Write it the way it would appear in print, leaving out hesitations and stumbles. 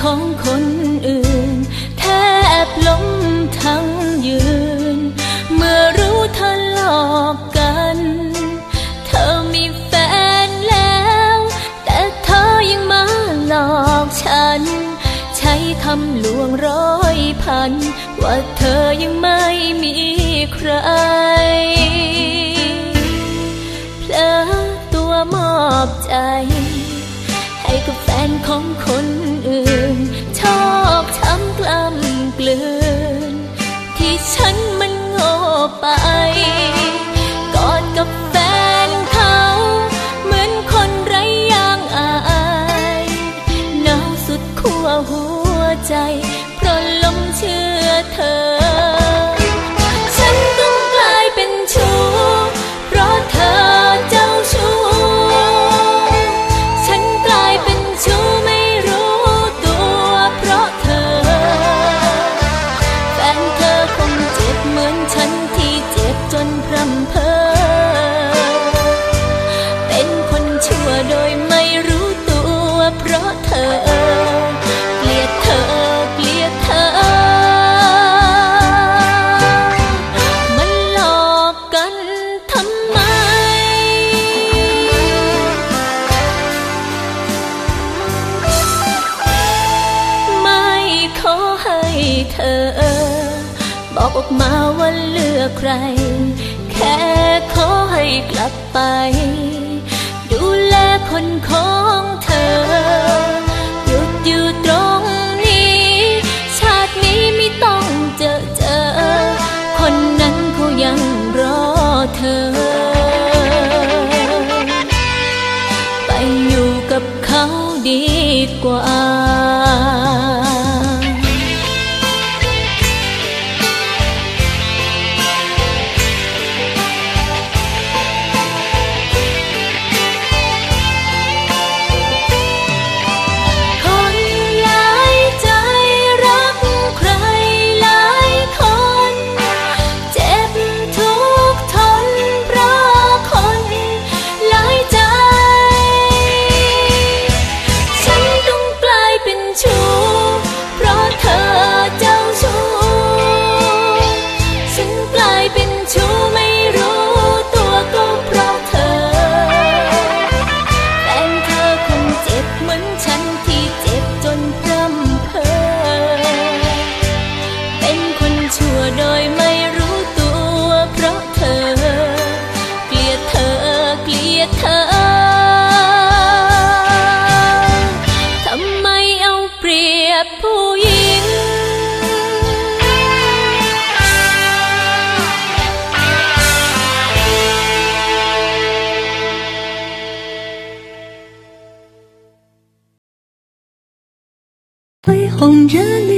ของคนอื่นแทบล้มทั้งยืนเมื่อรู้เธอหลอกกันเธอมีแฟนแล้วแต่เธอยังมาหลอกฉันใช้คำลวงร้อยพันว่าเธอยังไม่มีใครเพลอตัวมอบใจให้กับแฟนของคนอื่นชอกช้ำกล้ำกลืนที่ฉันมันโง่ไปกอดกับแฟนเขาเหมือนคนไร้ยางอายหนาวสุดขั้วหัวใจเพราะหลงเชื่อเธอฉันต้องกลายเป็นชู้เพราะเธอเจ้าชู้ฉันกลายเป็นชู้ไม่รู้ตัวเพราะเธอแฟนเธอคงเจ็บเหมือนฉันที่เจ็บจนพร่ำเพ้อเป็นคนชั่วโดยไม่รู้ตัวเพราะเธอเกลียดเธอเกลียดเธอมันหลอกกันทำไมไม่ขอให้เธอบอกออกมาว่าเลือกใครแค่ขอให้กลับไปดูแลคนของเธอหยุดอยู่ตรงนี้ชาตินี้ไม่ต้องเจอคนนั้นเขายังรอเธอไปอยู่กับเขาดีกว่าผู้หญิง会红着脸